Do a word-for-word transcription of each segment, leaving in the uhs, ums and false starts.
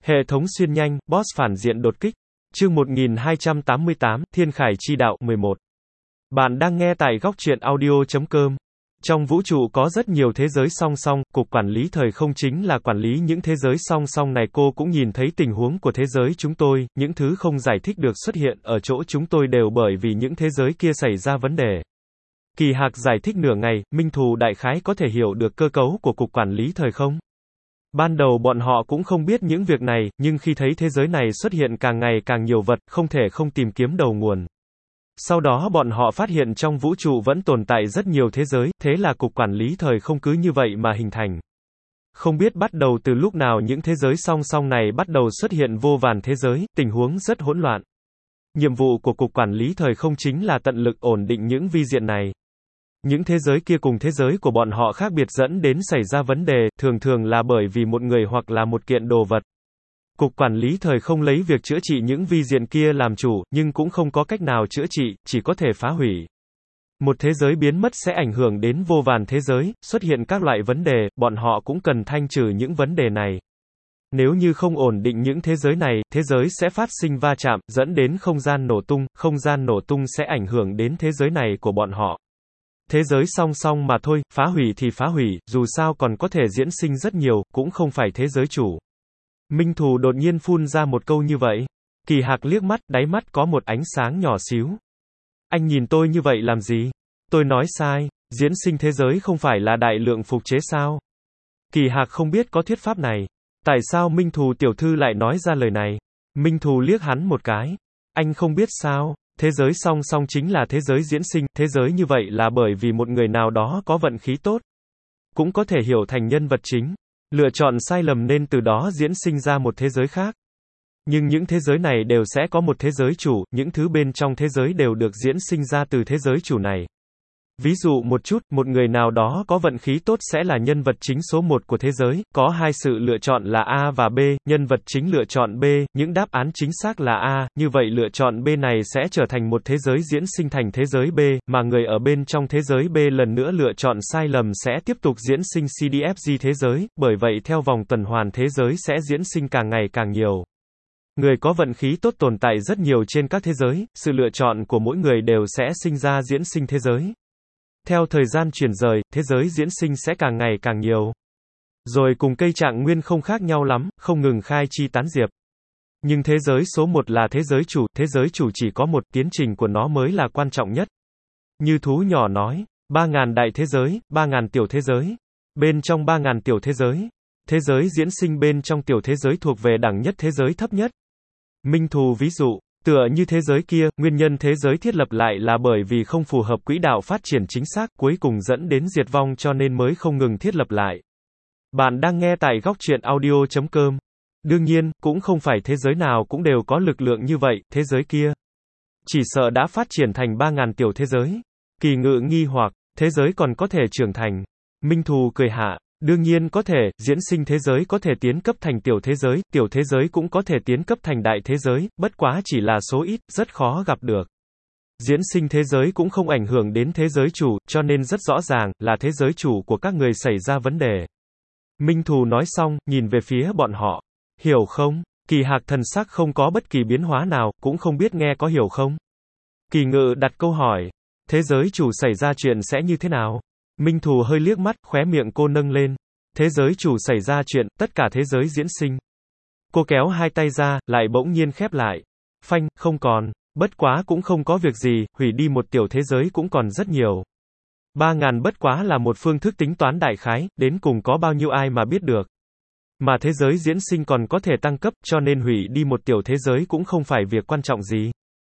Hệ thống xuyên nhanh, boss phản diện đột kích. Chương một nghìn hai trăm tám mươi tám, Thiên Khải chi đạo, mười một. Bạn đang nghe tại góc truyện audio chấm com. Trong vũ trụ có rất nhiều thế giới song song, cục quản lý thời không chính là quản lý những thế giới song song này. Cô cũng nhìn thấy tình huống của thế giới chúng tôi, những thứ không giải thích được xuất hiện ở chỗ chúng tôi đều bởi vì những thế giới kia xảy ra vấn đề. Kỳ Hạc giải thích nửa ngày, Minh Thù đại khái có thể hiểu được cơ cấu của cục quản lý thời không. Ban đầu bọn họ cũng không biết những việc này, nhưng khi thấy thế giới này xuất hiện càng ngày càng nhiều vật, không thể không tìm kiếm đầu nguồn. Sau đó bọn họ phát hiện trong vũ trụ vẫn tồn tại rất nhiều thế giới, thế là cục quản lý thời không cứ như vậy mà hình thành. Không biết bắt đầu từ lúc nào những thế giới song song này bắt đầu xuất hiện vô vàn thế giới, tình huống rất hỗn loạn. Nhiệm vụ của cục quản lý thời không chính là tận lực ổn định những vi diện này. Những thế giới kia cùng thế giới của bọn họ khác biệt dẫn đến xảy ra vấn đề, thường thường là bởi vì một người hoặc là một kiện đồ vật. Cục quản lý thời không lấy việc chữa trị những vi diện kia làm chủ, nhưng cũng không có cách nào chữa trị, chỉ có thể phá hủy. Một thế giới biến mất sẽ ảnh hưởng đến vô vàn thế giới, xuất hiện các loại vấn đề, bọn họ cũng cần thanh trừ những vấn đề này. Nếu như không ổn định những thế giới này, thế giới sẽ phát sinh va chạm, dẫn đến không gian nổ tung, không gian nổ tung sẽ ảnh hưởng đến thế giới này của bọn họ. Thế giới song song mà thôi, phá hủy thì phá hủy, dù sao còn có thể diễn sinh rất nhiều, cũng không phải thế giới chủ. Minh Thù đột nhiên phun ra một câu như vậy. Kỳ Hạc liếc mắt, đáy mắt có một ánh sáng nhỏ xíu. Anh nhìn tôi như vậy làm gì? Tôi nói sai, diễn sinh thế giới không phải là đại lượng phục chế sao? Kỳ Hạc không biết có thuyết pháp này. Tại sao Minh Thù tiểu thư lại nói ra lời này? Minh Thù liếc hắn một cái. Anh không biết sao? Thế giới song song chính là thế giới diễn sinh, thế giới như vậy là bởi vì một người nào đó có vận khí tốt. Cũng có thể hiểu thành nhân vật chính. Lựa chọn sai lầm nên từ đó diễn sinh ra một thế giới khác. Nhưng những thế giới này đều sẽ có một thế giới chủ, những thứ bên trong thế giới đều được diễn sinh ra từ thế giới chủ này. Ví dụ một chút, một người nào đó có vận khí tốt sẽ là nhân vật chính số một của thế giới, có hai sự lựa chọn là A và B, nhân vật chính lựa chọn B, những đáp án chính xác là A, như vậy lựa chọn B này sẽ trở thành một thế giới diễn sinh thành thế giới B, mà người ở bên trong thế giới B lần nữa lựa chọn sai lầm sẽ tiếp tục diễn sinh xê đê ép giê thế giới, bởi vậy theo vòng tuần hoàn thế giới sẽ diễn sinh càng ngày càng nhiều. Người có vận khí tốt tồn tại rất nhiều trên các thế giới, sự lựa chọn của mỗi người đều sẽ sinh ra diễn sinh thế giới. Theo thời gian chuyển rời, thế giới diễn sinh sẽ càng ngày càng nhiều. Rồi cùng cây trạng nguyên không khác nhau lắm, không ngừng khai chi tán diệp. Nhưng thế giới số một là thế giới chủ, thế giới chủ chỉ có một, tiến trình của nó mới là quan trọng nhất. Như thú nhỏ nói, ba ngàn đại thế giới, ba ngàn tiểu thế giới. Bên trong ba ngàn tiểu thế giới, thế giới diễn sinh bên trong tiểu thế giới thuộc về đẳng nhất thế giới thấp nhất. Minh Thù ví dụ. Tựa như thế giới kia, nguyên nhân thế giới thiết lập lại là bởi vì không phù hợp quỹ đạo phát triển chính xác, cuối cùng dẫn đến diệt vong cho nên mới không ngừng thiết lập lại. Bạn đang nghe tại góc truyện audio chấm com. Đương nhiên, cũng không phải thế giới nào cũng đều có lực lượng như vậy, thế giới kia chỉ sợ đã phát triển thành ba ngàn tiểu thế giới. Kỳ Ngự nghi hoặc, thế giới còn có thể trưởng thành. Minh Thù cười hạ. Đương nhiên có thể, diễn sinh thế giới có thể tiến cấp thành tiểu thế giới, tiểu thế giới cũng có thể tiến cấp thành đại thế giới, bất quá chỉ là số ít, rất khó gặp được. Diễn sinh thế giới cũng không ảnh hưởng đến thế giới chủ, cho nên rất rõ ràng, là thế giới chủ của các người xảy ra vấn đề. Minh Thù nói xong, nhìn về phía bọn họ. Hiểu không? Kỳ Hạc thần sắc không có bất kỳ biến hóa nào, cũng không biết nghe có hiểu không? Kỳ Ngự đặt câu hỏi. Thế giới chủ xảy ra chuyện sẽ như thế nào? Minh Thù hơi liếc mắt, khóe miệng cô nâng lên. Thế giới chủ xảy ra chuyện, tất cả thế giới diễn sinh. Cô kéo hai tay ra, lại bỗng nhiên khép lại. Phanh, không còn. Bất quá cũng không có việc gì, hủy đi một tiểu thế giới cũng còn rất nhiều. Ba ngàn bất quá là một phương thức tính toán đại khái, đến cùng có bao nhiêu ai mà biết được. Mà thế giới diễn sinh còn có thể tăng cấp, cho nên hủy đi một tiểu thế giới cũng không phải việc quan trọng gì.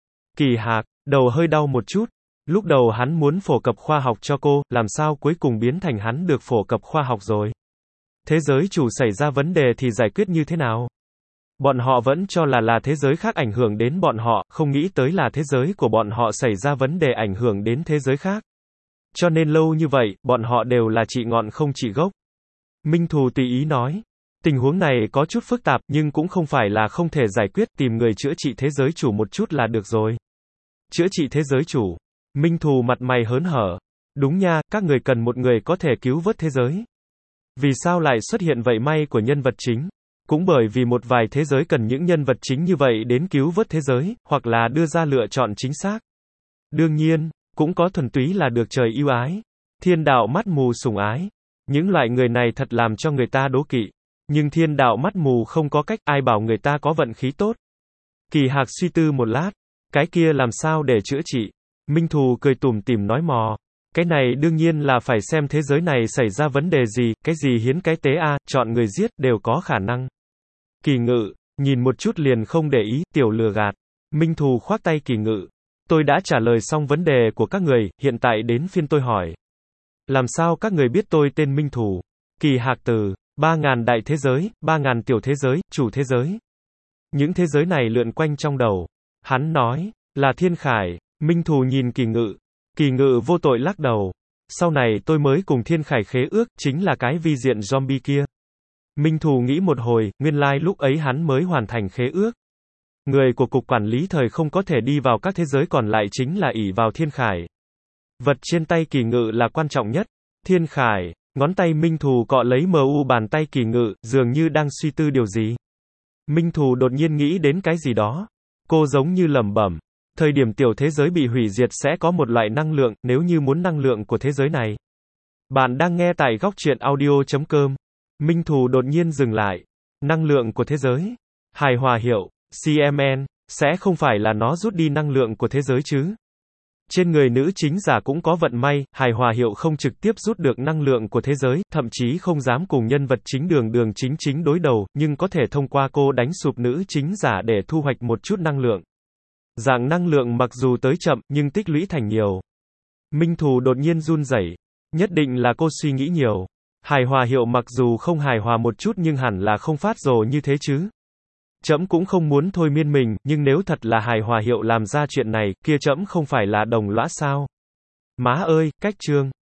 Kỳ Hạc, đầu hơi đau một chút. Lúc đầu hắn muốn phổ cập khoa học cho cô, làm sao cuối cùng biến thành hắn được phổ cập khoa học rồi. Thế giới chủ xảy ra vấn đề thì giải quyết như thế nào? Bọn họ vẫn cho là là thế giới khác ảnh hưởng đến bọn họ, không nghĩ tới là thế giới của bọn họ xảy ra vấn đề ảnh hưởng đến thế giới khác. Cho nên lâu như vậy, bọn họ đều là trị ngọn không trị gốc. Minh Thù tùy ý nói. Tình huống này có chút phức tạp, nhưng cũng không phải là không thể giải quyết, tìm người chữa trị thế giới chủ một chút là được rồi. Chữa trị thế giới chủ. Minh Thù mặt mày hớn hở. Đúng nha, các người cần một người có thể cứu vớt thế giới. Vì sao lại xuất hiện vậy may của nhân vật chính? Cũng bởi vì một vài thế giới cần những nhân vật chính như vậy đến cứu vớt thế giới, hoặc là đưa ra lựa chọn chính xác. Đương nhiên, cũng có thuần túy là được trời ưu ái. Thiên đạo mắt mù sủng ái. Những loại người này thật làm cho người ta đố kỵ. Nhưng thiên đạo mắt mù không có cách, ai bảo người ta có vận khí tốt. Kỳ Hạc suy tư một lát. Cái kia làm sao để chữa trị? Minh Thù cười tủm tỉm nói mò. Cái này đương nhiên là phải xem thế giới này xảy ra vấn đề gì, cái gì hiến cái tế a, chọn người giết, đều có khả năng. Kỳ Ngự, nhìn một chút liền không để ý, tiểu lừa gạt. Minh Thù khoác tay Kỳ Ngự. Tôi đã trả lời xong vấn đề của các người, hiện tại đến phiên tôi hỏi. Làm sao các người biết tôi tên Minh Thù? Kỳ Hạc từ, ba ngàn đại thế giới, ba ngàn tiểu thế giới, chủ thế giới. Những thế giới này lượn quanh trong đầu. Hắn nói, là Thiên Khải. Minh Thù nhìn Kỳ Ngự. Kỳ Ngự vô tội lắc đầu. Sau này tôi mới cùng Thiên Khải khế ước, chính là cái vi diện zombie kia. Minh Thù nghĩ một hồi, nguyên lai like lúc ấy hắn mới hoàn thành khế ước. Người của cục quản lý thời không có thể đi vào các thế giới còn lại chính là ỷ vào Thiên Khải. Vật trên tay Kỳ Ngự là quan trọng nhất. Thiên Khải, ngón tay Minh Thù cọ lấy mờ u bàn tay Kỳ Ngự, dường như đang suy tư điều gì. Minh Thù đột nhiên nghĩ đến cái gì đó. Cô giống như lẩm bẩm. Thời điểm tiểu thế giới bị hủy diệt sẽ có một loại năng lượng, nếu như muốn năng lượng của thế giới này. Bạn đang nghe tại góc truyện audio chấm com. Minh Thù đột nhiên dừng lại. Năng lượng của thế giới. Hài hòa hiệu, xê em en, sẽ không phải là nó rút đi năng lượng của thế giới chứ. Trên người nữ chính giả cũng có vận may, hài hòa hiệu không trực tiếp rút được năng lượng của thế giới, thậm chí không dám cùng nhân vật chính đường đường chính chính đối đầu, nhưng có thể thông qua cô đánh sụp nữ chính giả để thu hoạch một chút năng lượng. Dạng năng lượng mặc dù tới chậm, nhưng tích lũy thành nhiều. Minh Thù đột nhiên run rẩy. Nhất định là cô suy nghĩ nhiều. Hài hòa hiệu mặc dù không hài hòa một chút nhưng hẳn là không phát rồ như thế chứ. Trẫm cũng không muốn thôi miên mình, nhưng nếu thật là hài hòa hiệu làm ra chuyện này, kia trẫm không phải là đồng lõa sao? Má ơi, cách chương.